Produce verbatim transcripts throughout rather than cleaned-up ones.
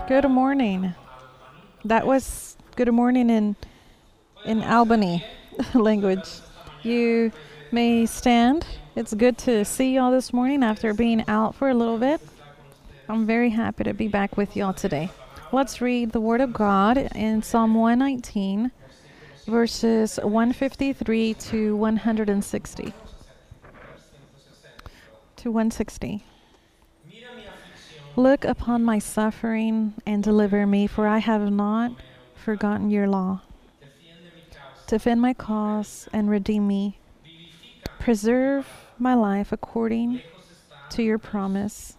Good morning. That was good morning in in Albany language. You may stand. It's good to see y'all this morning after being out for a little bit. I'm very happy to be back with y'all today. Let's read the Word of God in Psalm one nineteen, verses one fifty-three to one sixty. To one sixty. Look upon my suffering and deliver me, for I have not forgotten your law. Defend my cause and redeem me. Preserve my life according to your promise.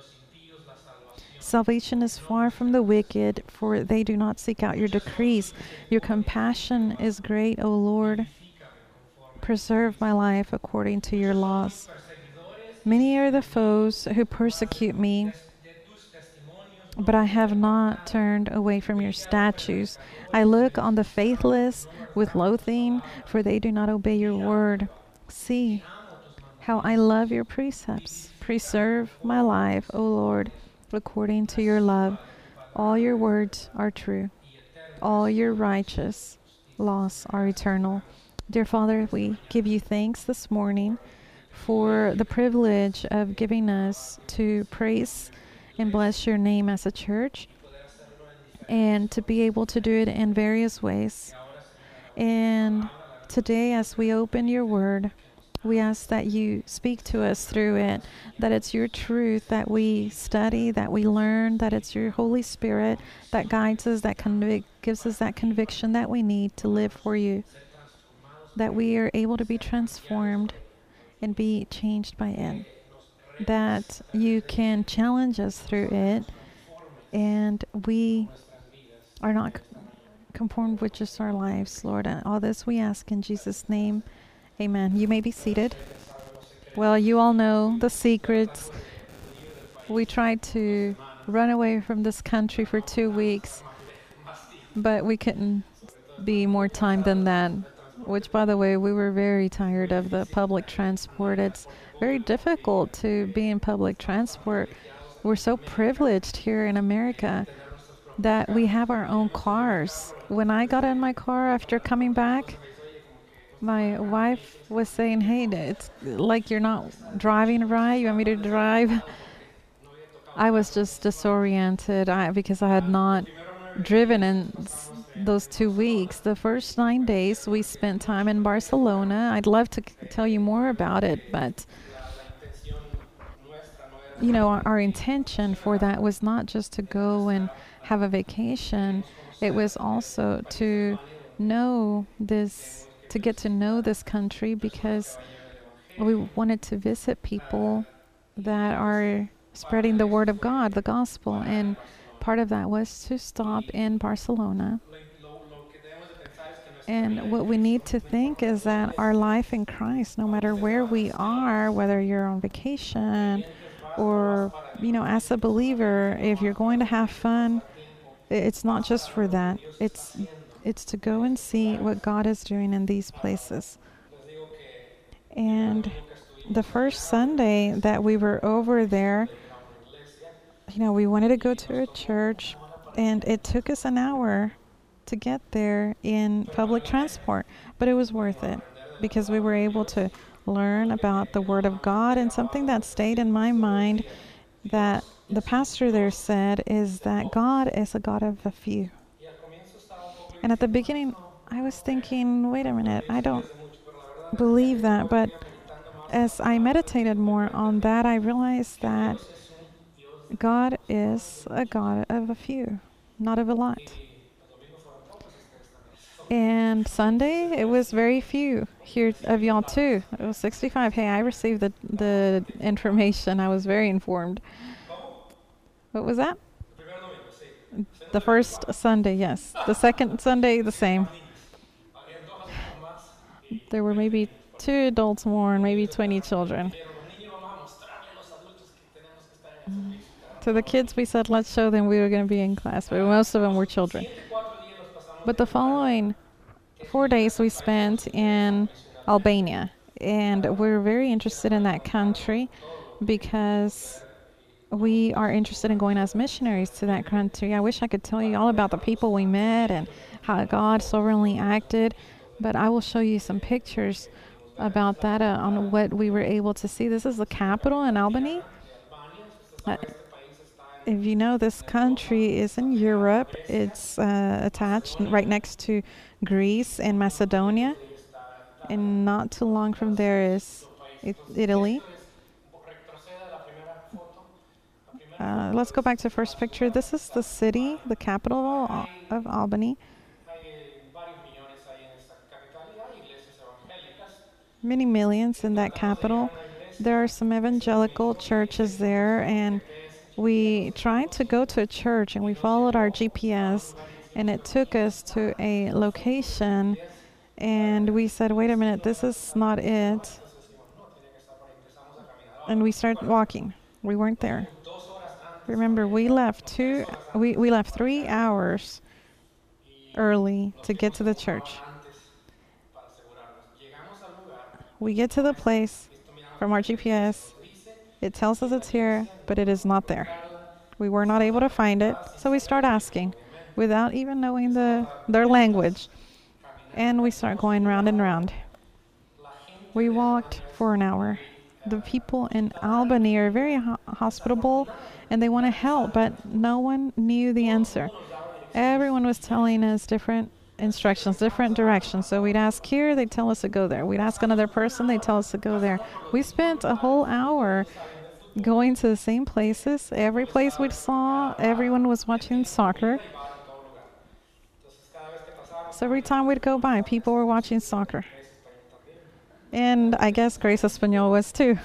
Salvation is far from the wicked, for they do not seek out your decrees. Your compassion is great, O Lord. Preserve my life according to your laws. Many are the foes who persecute me, but I have not turned away from your statutes. I look on the faithless with loathing, for they do not obey your word. See how I love your precepts. Preserve my life, O Lord, according to your love. All your words are true. All your righteous laws are eternal. Dear Father, we give you thanks this morning for the privilege of giving us to praise and bless your name as a church, and to be able to do it in various ways. And today, as we open your word, we ask that you speak to us through it, that it's your truth that we study, that we learn, that it's your Holy Spirit that guides us, that convic- gives us that conviction that we need to live for you, that we are able to be transformed and be changed by it, that you can challenge us through it, and we are not conformed with just our lives, Lord. And all this we ask in Jesus' name. Amen. You may be seated. Well, you all know the secrets. We tried to run away from this country for two weeks, but we couldn't be more time than that. Which, by the way, we were very tired of the public transport. It's very difficult to be in public transport. We're so privileged here in America that we have our own cars. When I got in my car after coming back, my wife was saying, hey, it's like you're not driving right. You want me to drive? I was just disoriented I, because I had not driven in those two weeks. The first nine days we spent time in Barcelona. I'd love to c- tell you more about it, but you know, our, our intention for that was not just to go and have a vacation. It was also to know this, to get to know this country, because we wanted to visit people that are spreading the word of God, the gospel, and part of that was to stop in Barcelona. And what we need to think is that our life in Christ, no matter where we are, whether you're on vacation or, you know, as a believer, if you're going to have fun, it's not just for that. It's it's to go and see what God is doing in these places. And the first Sunday that we were over there, you know, we wanted to go to a church, and it took us an hour to get there in public transport, but it was worth it because we were able to learn about the Word of God. And something that stayed in my mind that the pastor there said is that God is a God of a few. And at the beginning, I was thinking, wait a minute, I don't believe that. But as I meditated more on that, I realized that God is a God of a few, not of a lot. And Sunday, it was very few here of y'all too. It was sixty-five. Hey, I received the, the information. I was very informed. What was that? The first Sunday, yes. The second Sunday, the same. There were maybe two adults more and maybe twenty children. To the kids, we said, let's show them we were going to be in class, but most of them were children. But the following four days we spent in Albania, and we're very interested in that country because we are interested in going as missionaries to that country. I wish I could tell you all about the people we met and how God sovereignly acted, but I will show you some pictures about that uh, on what we were able to see. This is the capital in Albany. Uh, if you know, this country is in Europe. It's uh, attached right next to Greece and Macedonia, and not too long from there is it, Italy. Uh, let's go back to the first picture. This is the city, the capital of Albany. Many millions in that capital. There are some evangelical churches there, and we tried to go to a church, and we followed our G P S, and it took us to a location, and we said, wait a minute, this is not it. And we started walking. We weren't there. Remember, we left two, we, we left three hours early to get to the church. We get to the place from our G P S. It tells us it's here, but it is not there. We were not able to find it, so we start asking without even knowing the their language. And we start going round and round. We walked for an hour. The people in Albany are very ho- hospitable, and they want to help, but no one knew the answer. Everyone was telling us different instructions, different directions. So we'd ask here, they'd tell us to go there. We'd ask another person, they'd tell us to go there. We spent a whole hour going to the same places. Every place we saw, everyone was watching soccer. So every time we'd go by, people were watching soccer. And I guess Grace Espanol was too.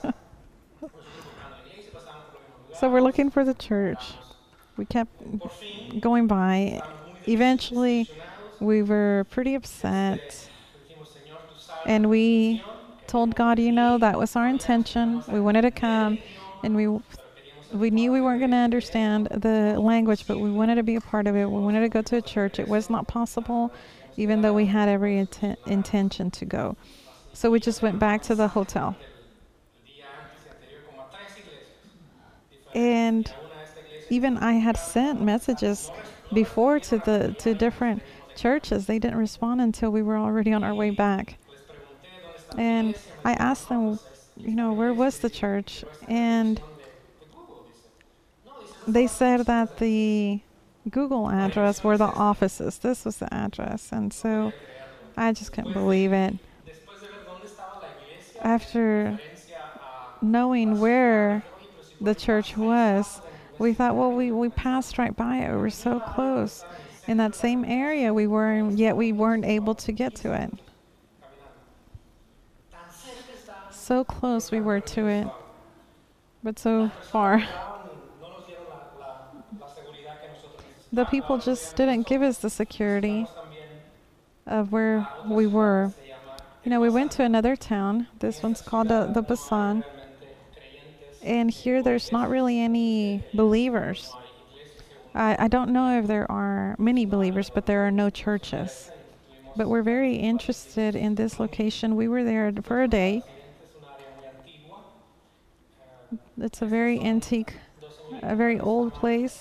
So we're looking for the church. We kept going by. Eventually, we were pretty upset. And we told God, you know, that was our intention. We wanted to come, and we we knew we weren't going to understand the language, but we wanted to be a part of it. We wanted to go to a church. It was not possible, even though we had every inten- intention to go. So we just went back to the hotel. And even I had sent messages before to the to different churches. They didn't respond until we were already on our way back. And I asked them, you know, where was the church? And they said that the Google address were the offices. This was the address. And so I just couldn't believe it. After knowing where the church was, we thought, well, we, we passed right by it. We were so close. In that same area we were in, yet we weren't able to get to it. So close we were to it, but so far. The people just didn't give us the security of where we were. You know, we went to another town. This one's called uh, the Basan. And here there's not really any believers. I, I don't know if there are many believers, but there are no churches. But we're very interested in this location. We were there for a day. It's a very antique, a very old place.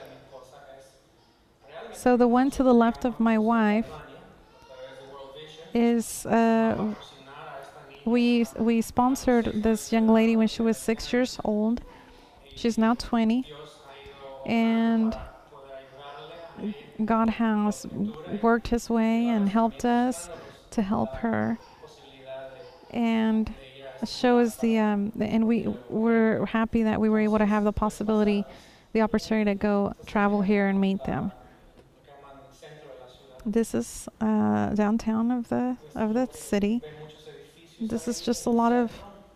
So the one to the left of my wife is, uh, we we sponsored this young lady when she was six years old. She's now twenty. And God has worked his way and helped us to help her. And shows the, um, the and we were happy that we were able to have the possibility, the opportunity to go travel here and meet them. This is uh, downtown of the of the city. This is just a lot of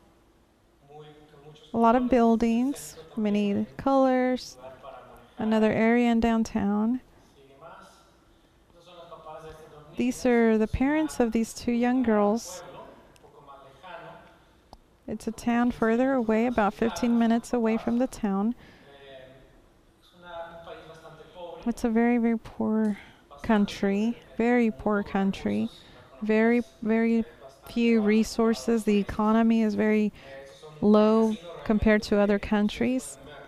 a lot of buildings, many colors. Another area in downtown. These are the parents of these two young girls. It's a town further away, about fifteen minutes away from the town. It's a very, very poor country, very poor country, very, very few resources. The economy is very low compared to other countries.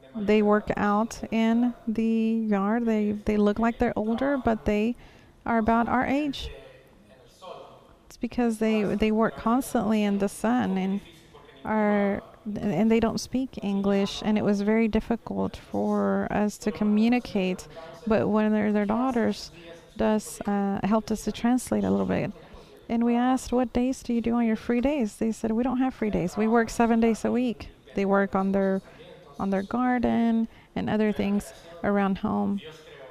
They work out in the yard. They they look like they're older, but they are about our age. It's because they they work constantly in the sun and are and they don't speak English, and it was very difficult for us to communicate. But when they're their daughters does uh, helped us to translate a little bit. And we asked, what days do you do on your free days? They said, we don't have free days. We work seven days a week. They work on their on their garden and other things around home.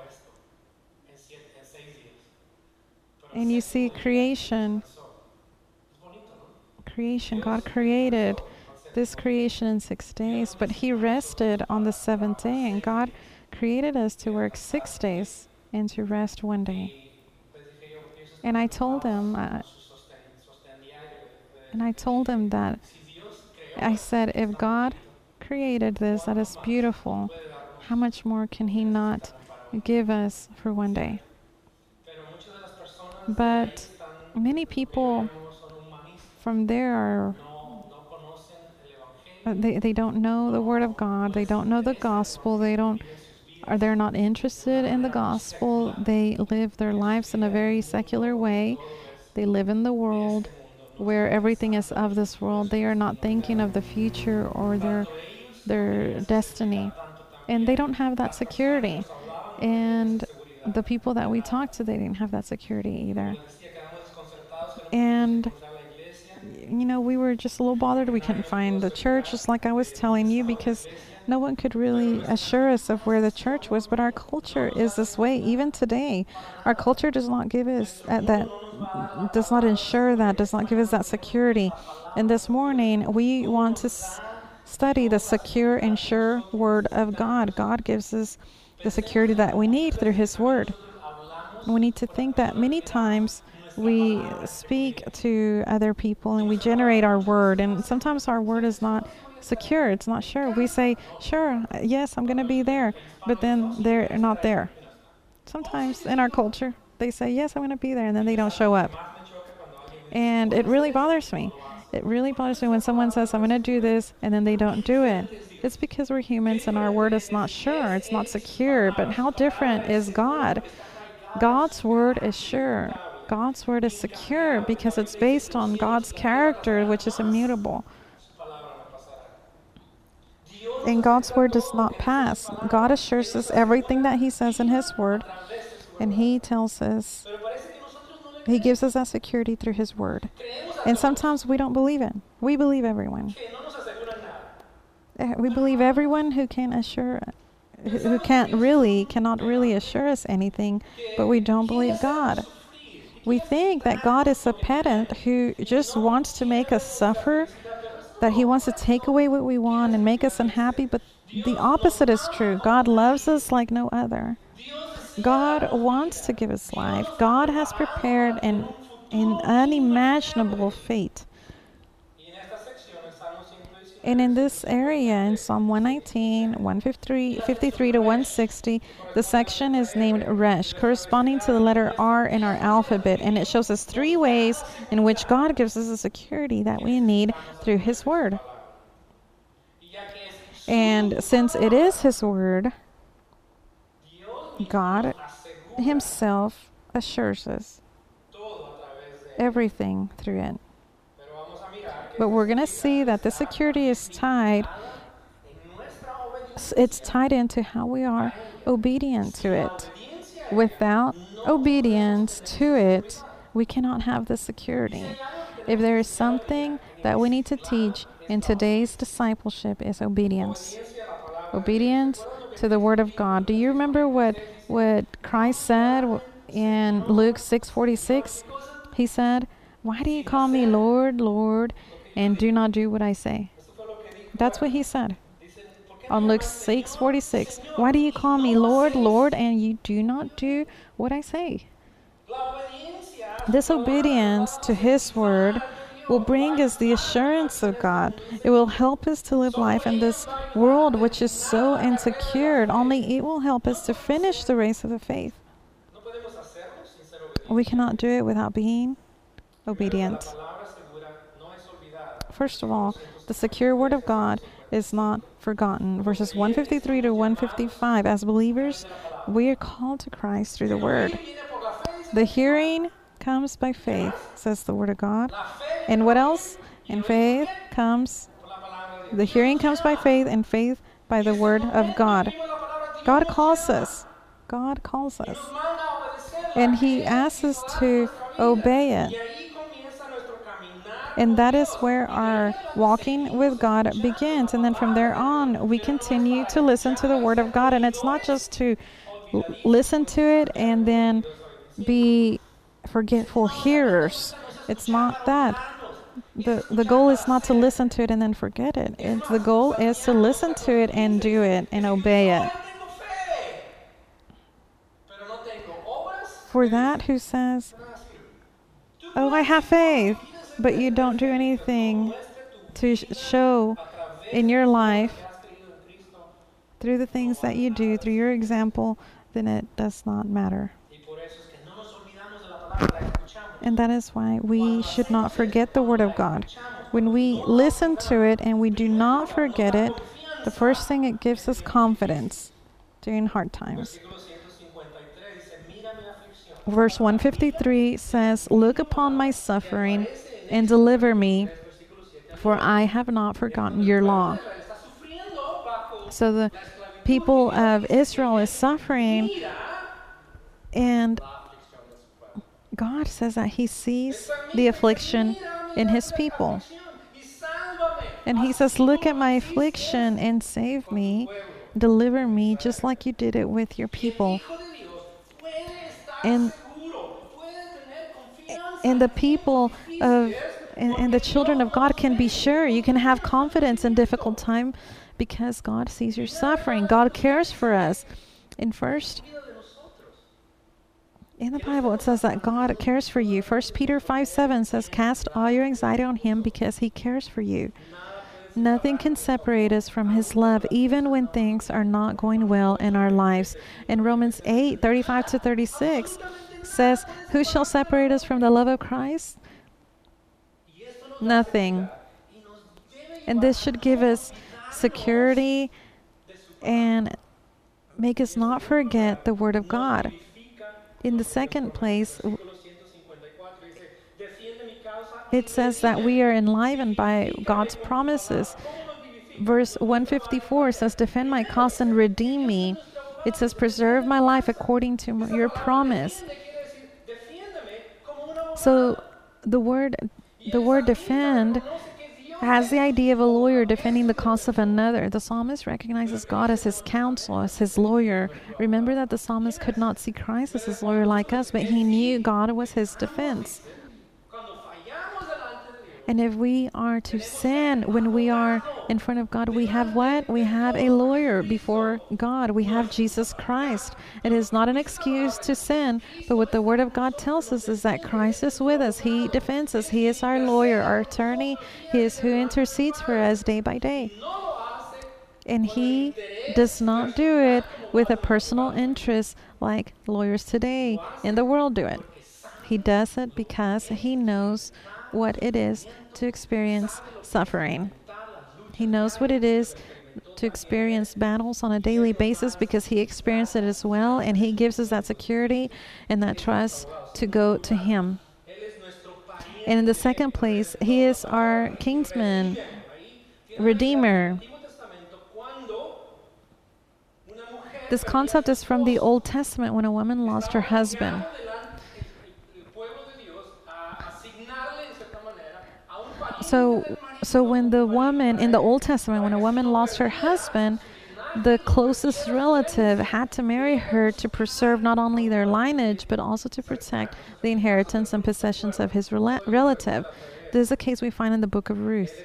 And you see creation, creation, God created this creation in six days, but he rested on the seventh day, and God created us to work six days and to rest one day. And I told them, uh, and I told them that, I said, if God created this, that is beautiful, how much more can he not give us for one day? But many people from there are, they, they don't know the Word of God, they don't know the gospel, they don't, are they're not interested in the gospel, they live their lives in a very secular way, they live in the world where everything is of this world, they are not thinking of the future or their their destiny, and they don't have that security. And the people that we talked to, they didn't have that security either. And you know, we were just a little bothered. We couldn't find the church, just like I was telling you, because no one could really assure us of where the church was. But our culture is this way even today. Our culture does not give us uh, that, does not ensure that, does not give us that security. And this morning we want to s- study the secure and sure Word of God. God gives us the security that we need through His Word. We need to think that many times we speak to other people and we generate our word, and sometimes our word is not secure, it's not sure. We say, sure, yes, I'm going to be there, but then they're not there. Sometimes in our culture, they say, yes, I'm going to be there, and then they don't show up. And it really bothers me. It really bothers me when someone says, I'm going to do this, and then they don't do it. It's because we're humans and our word is not sure, it's not secure. But how different is God? God's word is sure. God's word is secure because it's based on God's character, which is immutable. And God's word does not pass. God assures us everything that He says in His word, and He tells us, He gives us that security through His word. And sometimes we don't believe it. We believe everyone. We believe everyone who can assure, who can't really, cannot really assure us anything, but we don't believe God. We think that God is a pedant who just wants to make us suffer, that He wants to take away what we want and make us unhappy, but the opposite is true. God loves us like no other. God wants to give us life. God has prepared an, an unimaginable fate. And in this area, in Psalm one nineteen, one fifty-three to one sixty, the section is named Resh, corresponding to the letter R in our alphabet. And it shows us three ways in which God gives us the security that we need through His Word. And since it is His Word, God Himself assures us everything through it. But we're going to see that the security is tied, it's tied into how we are obedient to it. Without obedience to it, we cannot have the security. If there is something that we need to teach in today's discipleship, is obedience. Obedience to the Word of God. Do you remember what, what Christ said in Luke six forty-six? He said, "Why do you call me Lord, Lord, and do not do what I say?" That's what He said on Luke six forty-six. Why do you call me Lord, Lord, and you do not do what I say? This obedience to His Word will bring us the assurance of God. It will help us to live life in this world which is so insecure. Only it will help us to finish the race of the faith. We cannot do it without being obedient. First of all, the secure Word of God is not forgotten. Verses one fifty-three to one fifty-five. As believers, we are called to Christ through the word. The hearing comes by faith, says the word of God. And what else? And faith comes, the hearing comes by faith, and faith by the word of God. God calls us. God calls us. And he asks us to obey it. And that is where our walking with God begins. And then from there on, we continue to listen to the word of God. And it's not just to l- listen to it and then be forgetful hearers. It's not that. The, the goal is not to listen to it and then forget it. It's, the goal is to listen to it and do it and obey it. For that who says, oh, I have faith, but you don't do anything to sh- show in your life through the things that you do, through your example, then it does not matter. And that is why we should not forget the word of God. When we listen to it and we do not forget it, the first thing, it gives us confidence during hard times. Verse one fifty-three says, look upon my suffering and deliver me, for I have not forgotten your law. So the people of Israel is suffering, and God says that he sees the affliction in his people. And he says, look at my affliction and save me, deliver me, just like you did it with your people. And, and the people of, and, and the children of God can be sure. You can have confidence in difficult time because God sees your suffering. God cares for us. And first, in the Bible, it says that God cares for you. First Peter five seven says, cast all your anxiety on him because he cares for you. Nothing can separate us from his love, even when things are not going well in our lives. And Romans eight thirty-five to thirty-six says, who shall separate us from the love of Christ? Nothing. And this should give us security and make us not forget the word of God. In the second place, it says that we are enlivened by God's promises. Verse one fifty-four says, defend my cause and redeem me. It says, preserve my life according to your promise. So the word, the word defend has the idea of a lawyer defending the cause of another. The psalmist recognizes God as his counsel, as his lawyer. Remember that the psalmist could not see Christ as his lawyer like us, but he knew God was his defense. And if we are to sin when we are in front of God, we have what? We have a lawyer before God. We have Jesus Christ. It is not an excuse to sin, but what the Word of God tells us is that Christ is with us. He defends us. He is our lawyer, our attorney. He is who intercedes for us day by day. And he does not do it with a personal interest like lawyers today in the world do it. He does it because he knows what it is to experience suffering. He knows what it is to experience battles on a daily basis because he experienced it as well, and he gives us that security and that trust to go to him. And in the second place, he is our kinsman, redeemer. This concept is from the Old Testament when a woman lost her husband. So, so when the woman, in the Old Testament, when a woman lost her husband, the closest relative had to marry her to preserve not only their lineage, but also to protect the inheritance and possessions of his rela- relative. This is a case we find in the book of Ruth.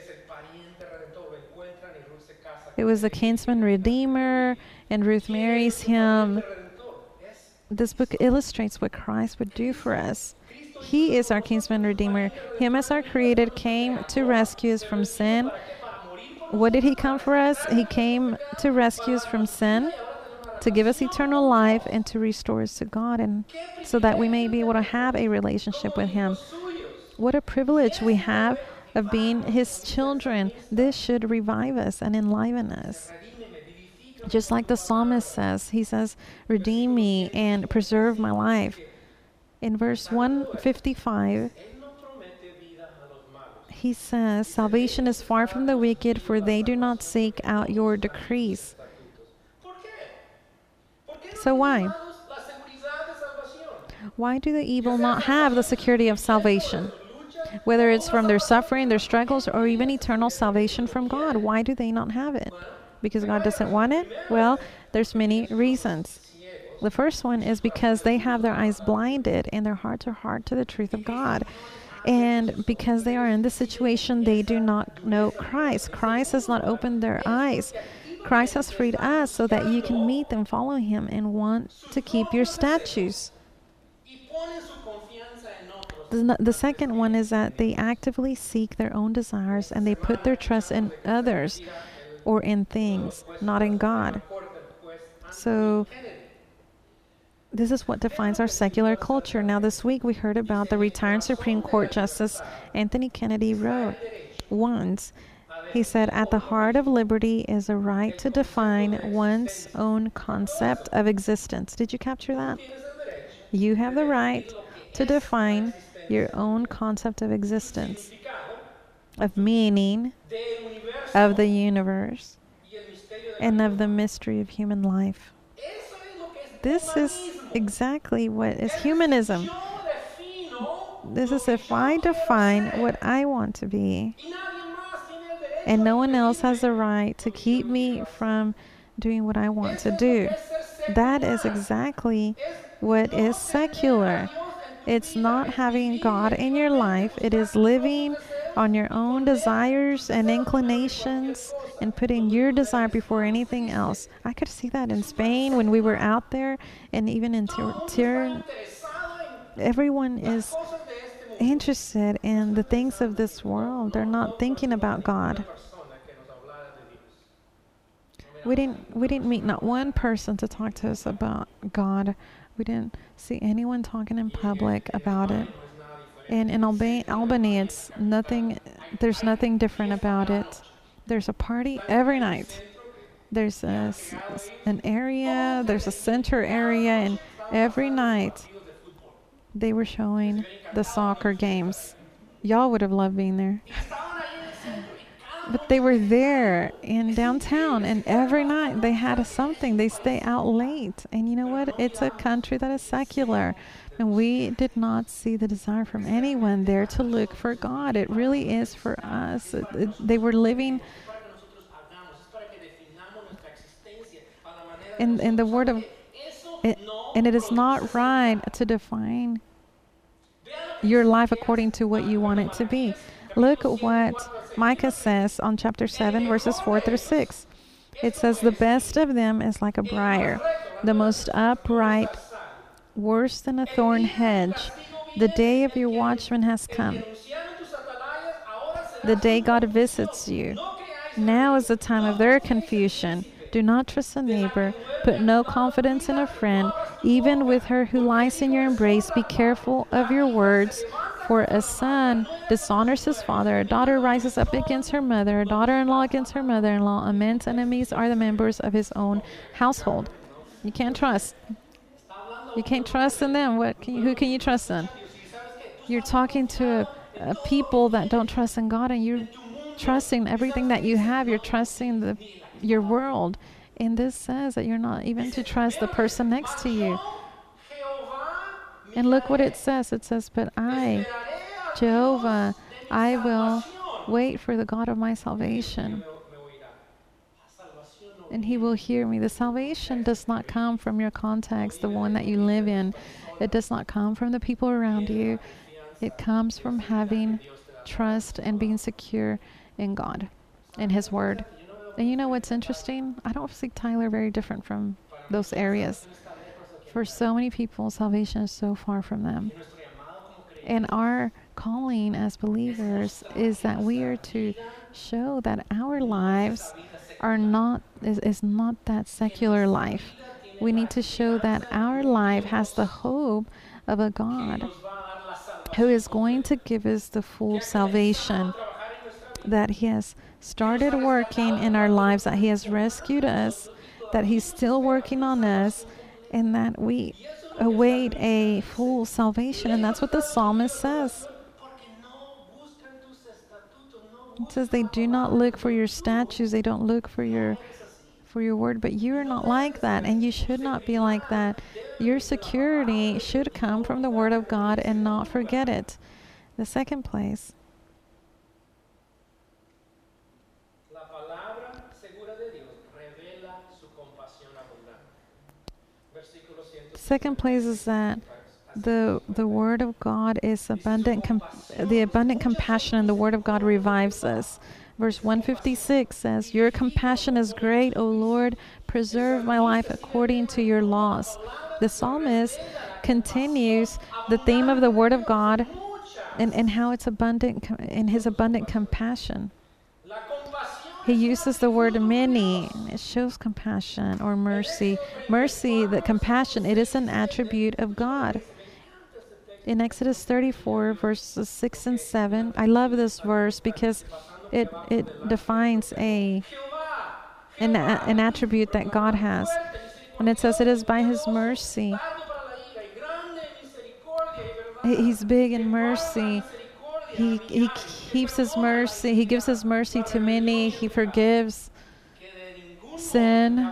It was the kinsman redeemer, and Ruth marries him. This book illustrates what Christ would do for us. He is our kinsman redeemer. Him as our creator came to rescue us from sin. What did he come for us? He came to rescue us from sin, to give us eternal life, and to restore us to God, and so that we may be able to have a relationship with him. What a privilege we have of being His children. This should revive us and enliven us. Just like the psalmist says, he says, redeem me and preserve my life. In verse one fifty-five, he says, salvation is far from the wicked, for they do not seek out your decrees. So why? Why do the evil not have the security of salvation? Whether it's from their suffering, their struggles, or even eternal salvation from God, why do they not have it? Because God doesn't want it? Well, there's many reasons. The first one is because they have their eyes blinded and their hearts are hard to the truth of God. And because they are in this situation, they do not know Christ. Christ has not opened their eyes. Christ has freed us so that you can meet and follow Him and want to keep your statutes. The, the second one is that they actively seek their own desires and they put their trust in others or in things, not in God. So this is what defines our secular culture. Now, this week we heard about the retired Supreme Court Justice Anthony Kennedy wrote once. He said, at the heart of liberty is a right to define one's own concept of existence. Did you capture that? You have the right to define your own concept of existence, of meaning, of the universe, and of the mystery of human life. This is exactly what is humanism. This is if I define what I want to be, and no one else has the right to keep me from doing what I want to do. That is exactly what is secular. It's not having God in your life. It is living on your own desires and inclinations and putting your desire before anything else. I could see that in Spain when we were out there, and even in Tyr. Everyone is interested in the things of this world. They're not thinking about God. We didn't we didn't meet not one person to talk to us about God. We didn't see anyone talking in public about it. And in Alba- Albany, it's nothing, there's nothing different about it. There's a party every night. There's a, an area, there's a center area, and every night they were showing the soccer games. Y'all would have loved being there. But they were there in downtown, and every night they had a something. They stay out late. And you know what? It's a country that is secular. And we did not see the desire from anyone there to look for God. It really is for us. It, it, they were living in, in the word of it, and it is not right to define your life according to what you want it to be. Look at what Micah says on chapter seven, verses four through six. It says, the best of them is like a briar, the most upright, worse than a thorn hedge. The day of your watchman has come. The day God visits you. Now is the time of their confusion. Do not trust a neighbor. Put no confidence in a friend. Even with her who lies in your embrace, be careful of your words. For a son dishonors his father, a daughter rises up against her mother, a daughter-in-law against her mother-in-law. A man's enemies are the members of his own household. You can't trust. You can't trust in them. What can you, who can you trust in? You're talking to a, a people that don't trust in God, and you're trusting everything that you have. You're trusting the your world. And this says that you're not even to trust the person next to you. And look what it says. It says, but I, Jehovah, I will wait for the God of my salvation, and He will hear me. The salvation does not come from your context, the one that you live in. It does not come from the people around you. It comes from having trust and being secure in God, in His Word. And you know what's interesting? I don't see Tyler very different from those areas. For so many people, salvation is so far from them. And our calling as believers is that we are to show that our lives are not is, is not that secular life. We need to show that our life has the hope of a God who is going to give us the full salvation. that He has started working in our lives, that He has rescued us, that He's still working on us, and that we await a full salvation. And that's what the psalmist says. It says they do not look for your statutes, they don't look for your for your word, but you are not like that, and you should not be like that. Your security should come from the word of God and not forget it. The second place, second place is that the the word of God is abundant. Com- the abundant compassion in the word of God revives us. Verse one fifty-six says, "Your compassion is great, O Lord. Preserve my life according to your laws." The psalmist continues the theme of the word of God and, and how it's abundant in his abundant compassion. He uses the word many. It shows compassion or mercy. Mercy, the compassion, it is an attribute of God. In Exodus thirty-four, verses six and seven, I love this verse because it it defines a an, an attribute that God has. And it says it is by His mercy. He's big in mercy. He, he keeps His mercy. He gives His mercy to many. He forgives sin.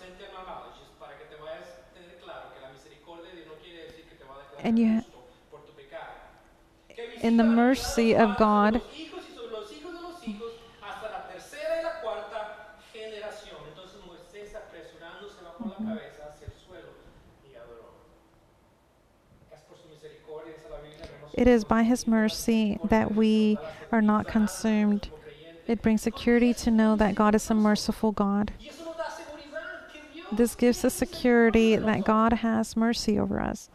And you, in the mercy of God, it is by His mercy that we are not consumed. It brings security to know that God is a merciful God. This gives us security that God has mercy over us.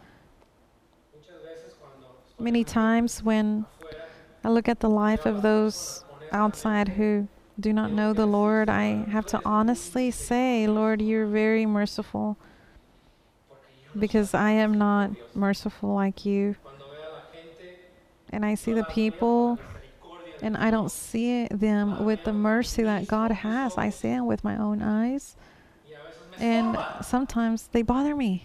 Many times when I look at the life of those outside who do not know the Lord, I have to honestly say, Lord, you're very merciful, because I am not merciful like you. And I see the people, and I don't see them with the mercy that God has. I see them with my own eyes, and sometimes they bother me.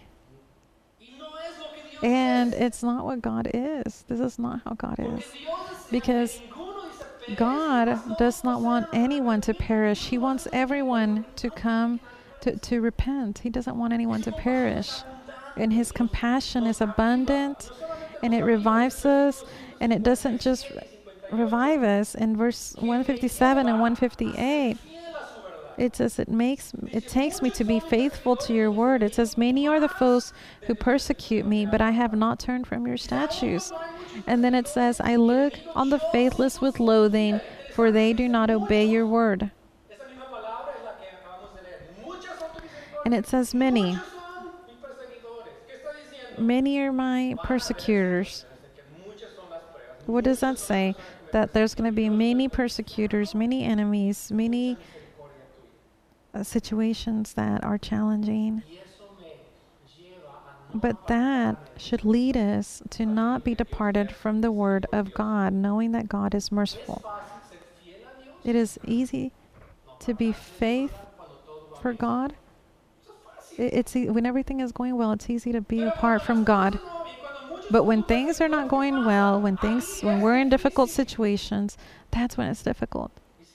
And it's not what God is. This is not how God is. Because God does not want anyone to perish. He wants everyone to come to, to repent. He doesn't want anyone to perish. And His compassion is abundant, and it revives us. And it doesn't just revive us. In verse one fifty-seven and one fifty-eight, it says, it makes it takes me to be faithful to your word. It says, many are the foes who persecute me, but I have not turned from your statutes. And then it says, I look on the faithless with loathing, for they do not obey your word. And it says, many. Many are my persecutors. What does that say? That there's going to be many persecutors, many enemies, many uh, situations that are challenging. But that should lead us to not be departed from the word of God, knowing that God is merciful. It is easy to be faith for God. It's when everything is going well, it's easy to be apart from God. But when things are not going well, when things, when we're in difficult situations, that's when it's difficult.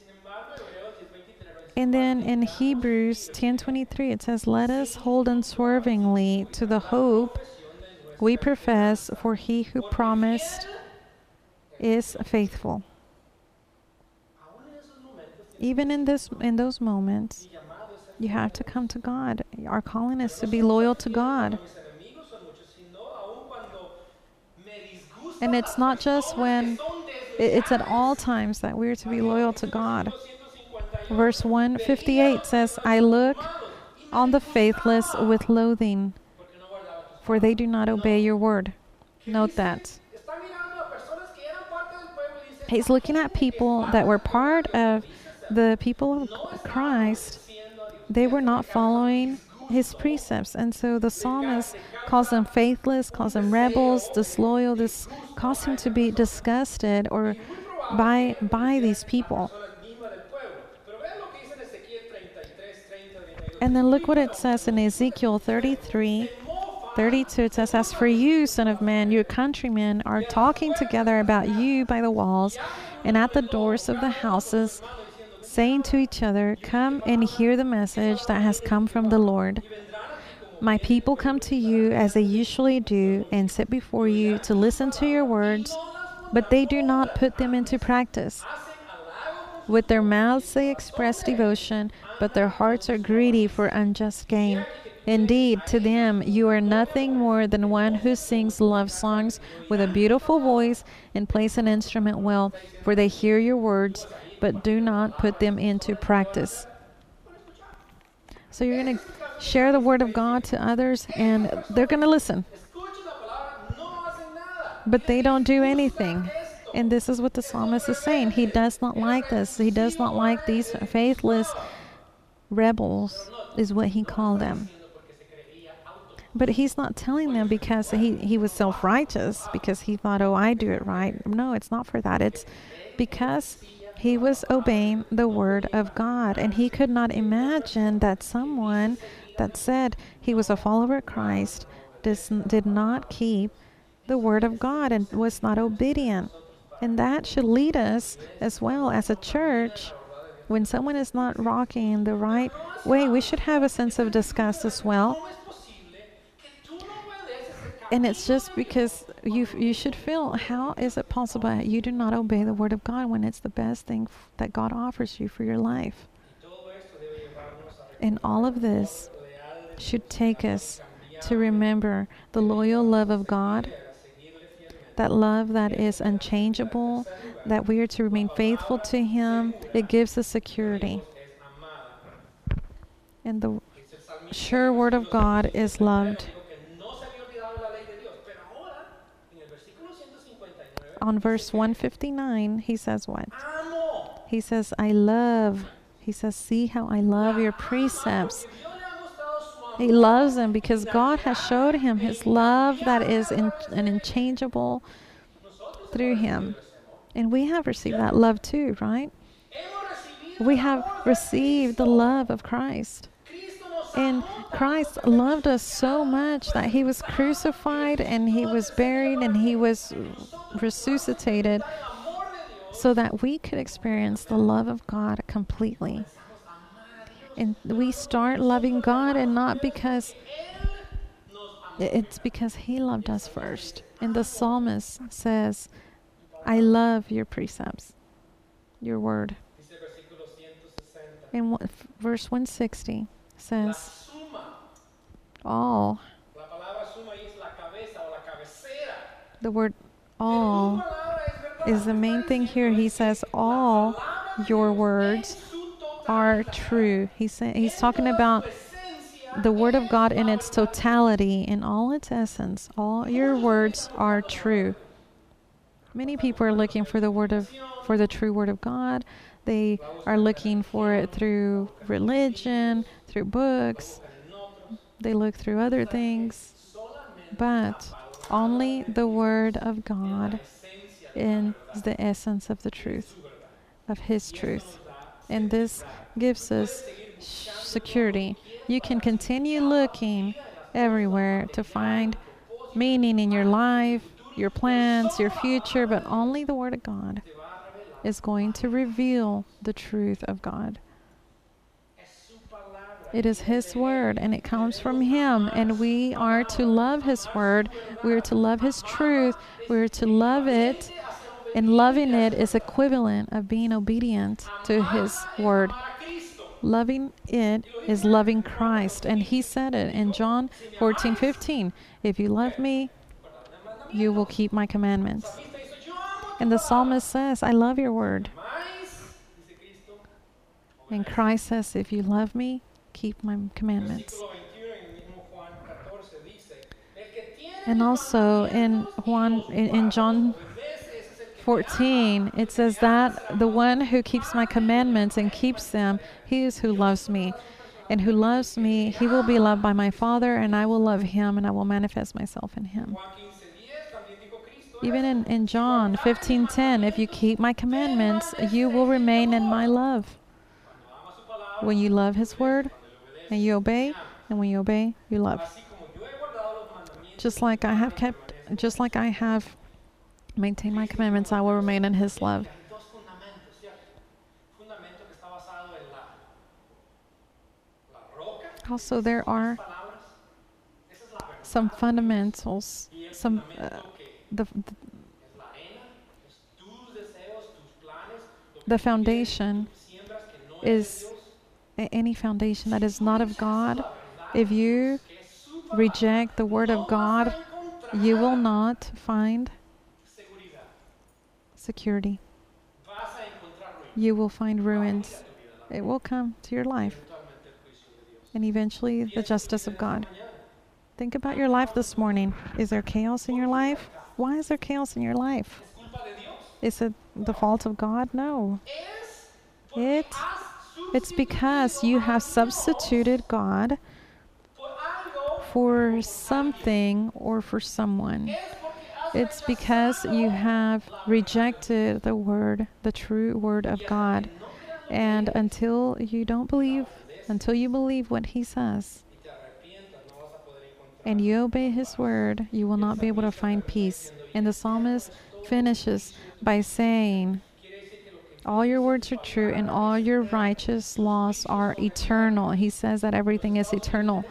And then in Hebrews ten twenty-three, it says, let us hold unswervingly to the hope we profess, for He who promised is faithful. Even in this, in those moments, you have to come to God. Our calling is to be loyal to God. And it's not just when, it's at all times that we're to be loyal to God. Verse one fifty-eight says, I look on the faithless with loathing, for they do not obey your word. Note that. He's looking at people that were part of the people of Christ. They were not following His precepts. And so the psalmist calls them faithless, calls them rebels, disloyal. This caused him to be disgusted or by by these people. And then look what it says in Ezekiel thirty-three, thirty-two. It says, "As for you, son of man, your countrymen are talking together about you by the walls and at the doors of the houses, saying to each other, 'Come and hear the message that has come from the Lord.' My people come to you as they usually do and sit before you to listen to your words, but they do not put them into practice. With their mouths they express devotion, but their hearts are greedy for unjust gain. Indeed, to them you are nothing more than one who sings love songs with a beautiful voice and plays an instrument well, for they hear your words, but do not put them into practice." So you're going to share the word of God to others, and they're going to listen. But they don't do anything. And this is what the psalmist is saying. He does not like this. He does not like these faithless rebels, is what he called them. But he's not telling them because he, he was self-righteous, because he thought, oh, I do it right. No, it's not for that. It's because he was obeying the word of God. And he could not imagine that someone that said he was a follower of Christ dis, did not keep the word of God and was not obedient. And that should lead us as well as a church. When someone is not rocking the right way, we should have a sense of disgust as well. And it's just because you you should feel, how is it possible that you do not obey the word of God when it's the best thing f- that God offers you for your life? And all of this should take us to remember the loyal love of God, that love that is unchangeable, that we are to remain faithful to Him. It gives us security. And the sure word of God is loved. On verse one fifty-nine, he says what? He says, I love. He says, see how I love your precepts. He loves them because God has showed him his love that is in, an unchangeable through him. And we have received that love too, right? We have received the love of Christ. And Christ loved us so much that he was crucified and he was buried and he was resuscitated so that we could experience the love of God completely. And we start loving God, and not because it's because he loved us first. And the psalmist says, I love your precepts, your word. And verse one sixty says, all. The word all is the main thing here. He says, all your words are true. He's saying, he's talking about the word of God in its totality, in all its essence. All your words are true. Many people are looking for the word of, for the true word of God. They are looking for it through religion, through books. They look through other things. But only the word of God is the essence of the truth, of his truth. And this gives us security. You can continue looking everywhere to find meaning in your life, your plans, your future, but only the word of God is going to reveal the truth of God. It is his word, and it comes from him, and we are to love his word. We are to love his truth. We are to love it, and loving it is equivalent of being obedient to his word. Loving it is loving Christ, and he said it in John fourteen fifteen. If you love me, you will keep my commandments. And the psalmist says, I love your word. And Christ says, if you love me, keep my commandments. And also in Juan, in, in John fourteen, it says that the one who keeps my commandments and keeps them, he is who loves me. And who loves me, he will be loved by my Father, and I will love him, and I will manifest myself in him. Even in, in John fifteen ten, if you keep my commandments, you will remain in my love. When you love his word and you obey, and when you obey, you love. Just like I have kept, just like I have maintained my commandments, I will remain in his love. Also, there are some fundamentals, some uh, the, the the foundation is any foundation that is not of God. If you reject the word of God, you will not find security. You will find ruins. It will come to your life. And eventually the justice of God. Think about your life this morning. Is there chaos in your life? Why is there chaos in your life? Is it the fault of God? No. It, it's because you have substituted God for something or for someone. It's because you have rejected the word, the true word of God. And until you don't believe, until you believe what he says, and you obey his word, you will not be able to find peace. And the psalmist finishes by saying, all your words are true and all your righteous laws are eternal. He says that everything is eternal.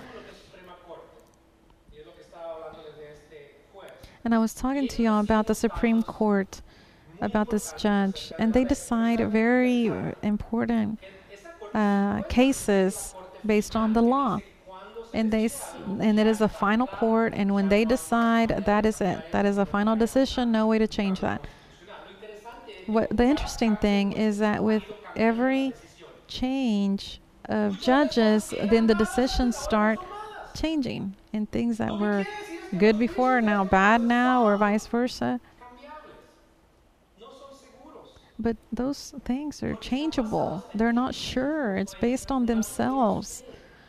And I was talking to y'all about the Supreme Court, about this judge, and they decide very important uh, cases based on the law. And they and it is a final court, and when they decide, that is it. That is a final decision, no way to change that. What the interesting thing is that with every change of judges, then the decisions start changing, and things that were good before are now bad now, or vice versa. But those things are changeable. They're not sure. It's based on themselves.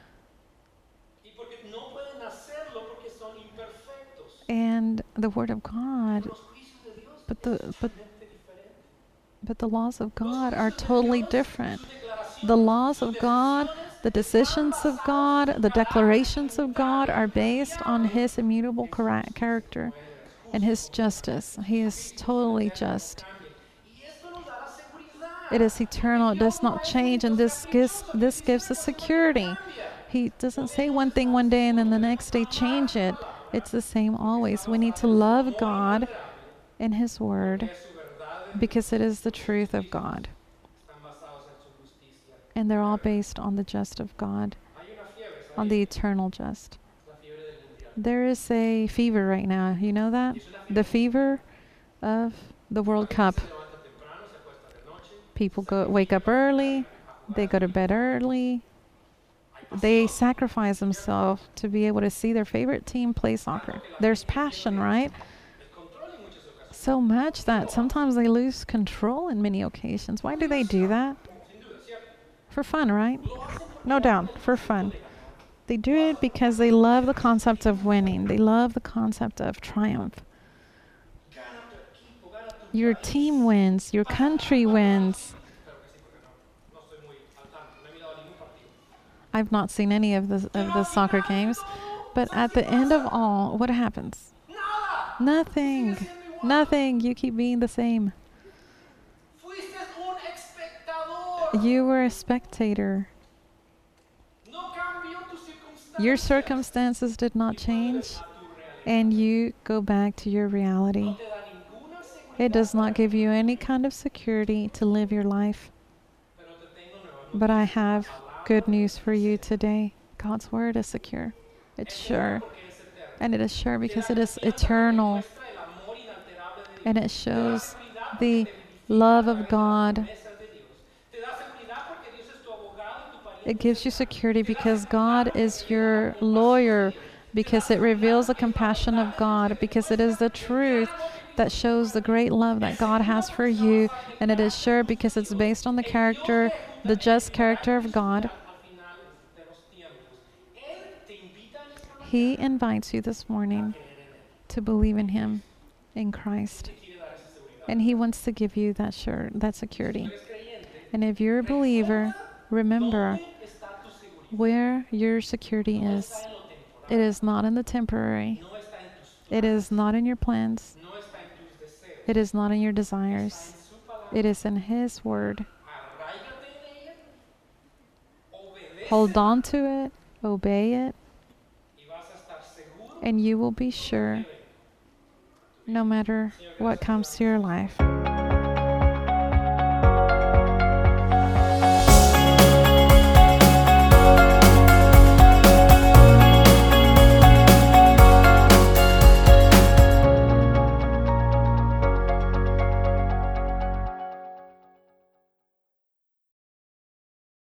And the word of God, but the but but the laws of God are totally different. The laws of God, the decisions of God, the declarations of God are based on his immutable character and his justice. He is totally just. It is eternal. It does not change, and this gives this gives us security. He doesn't say one thing one day and then the next day change it. It's the same always. We need to love God and his word because it is the truth of God. And they're all based on the just of God, on the eternal just. There is a fever right now. You know that? The fever of the World Cup. People go wake up early. They go to bed early. They sacrifice themselves to be able to see their favorite team play soccer. There's passion, right? So much that sometimes they lose control in many occasions. Why do they do that? For fun, right? No doubt, for fun. They do it because they love the concept of winning. They love the concept of triumph. Your team wins. Your country wins. I've not seen any of the of the soccer games, but at the end of all, what happens? Nothing. Nothing. You keep being the same. You were a spectator. Your circumstances did not change, and you go back to your reality. It does not give you any kind of security to live your life. But I have good news for you today. God's word is secure. It's sure. And it is sure because it is eternal. And it shows the love of God. It gives you security because God is your lawyer, because it reveals the compassion of God, because it is the truth that shows the great love that God has for you. And it is sure because it's based on the character, the just character of God. He invites you this morning to believe in him in Christ. And He wants to give you that sure, that security. And if you're a believer, remember where your security is. It is not in the temporary. It is not in your plans. It is not in your desires. It is in His Word. Hold on to it, obey it, and you will be sure no matter what comes to your life.